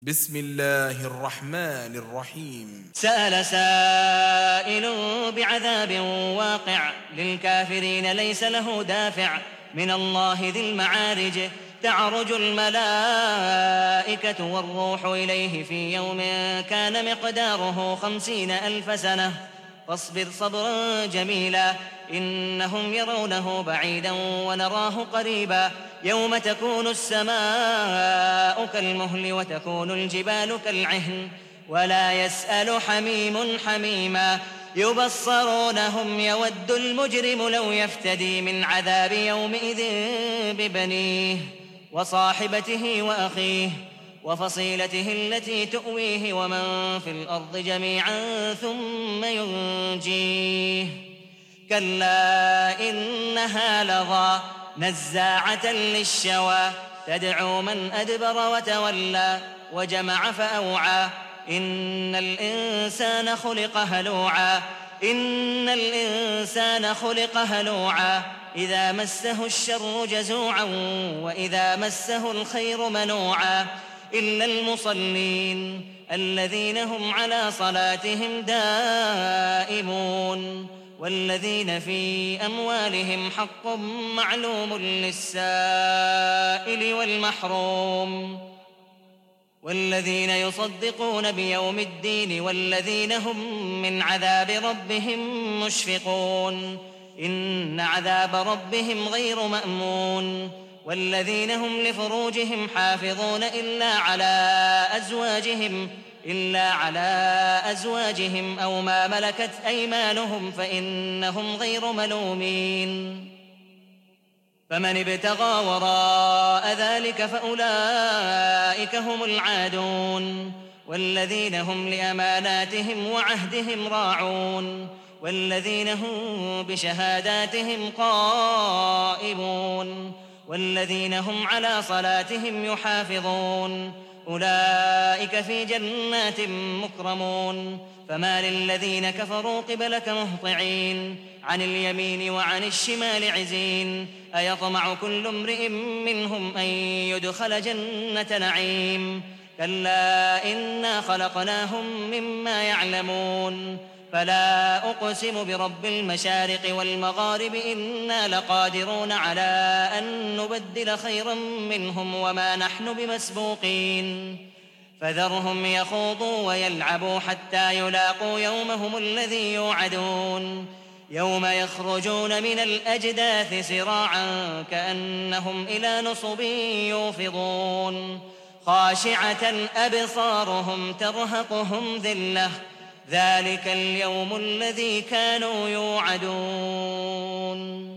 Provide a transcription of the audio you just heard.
بسم الله الرحمن الرحيم. سأل سائل بعذاب واقع للكافرين ليس له دافع من الله ذي المعارج تعرج الملائكة والروح إليه في يوم كان مقداره 50,000 سنة فاصبر صبرا جميلا إنهم يرونه بعيدا ونراه قريبا يوم تكون السماء كالمهل وتكون الجبال كالعهن ولا يسأل حميم حميما يبصرونهم يود المجرم لو يفتدي من عذاب يومئذ ببنيه وصاحبته وأخيه وفصيلته التي تؤويه ومن في الأرض جميعا ثم ينجيه كلا إنها لظى نزاعة للشوى تدعو من أدبر وتولى وجمع فأوعى إن الإنسان خلق هلوعا إذا مسه الشر جزوعا وإذا مسه الخير منوعا إلا المصلين الذين هم على صلاتهم دائمون والذين في أموالهم حق معلوم للسائل والمحروم والذين يصدقون بيوم الدين والذين هم من عذاب ربهم مشفقون إن عذاب ربهم غير مأمون والذين هم لفروجهم حافظون إلا على أزواجهم أو ما ملكت أيمانهم فإنهم غير ملومين فمن ابتغى وراء ذلك فأولئك هم العادون والذين هم لأماناتهم وعهدهم راعون والذين هم بشهاداتهم قائمون والذين هم على صلاتهم يحافظون أولئك في جنات مكرمون فما للذين كفروا قبلك مهطعين عن اليمين وعن الشمال عزين أيطمع كل امرئ منهم أن يدخل جنة نعيم كلا إنا خلقناهم مما يعلمون فلا أقسم برب المشارق والمغارب إنا لقادرون على أن نبدل خيرا منهم وما نحن بمسبوقين فذرهم يخوضوا ويلعبوا حتى يلاقوا يومهم الذي يوعدون يوم يخرجون من الأجداث سراعا كأنهم إلى نصب يوفضون خاشعة أبصارهم ترهقهم ذلة ذلك اليوم الذي كانوا يوعدون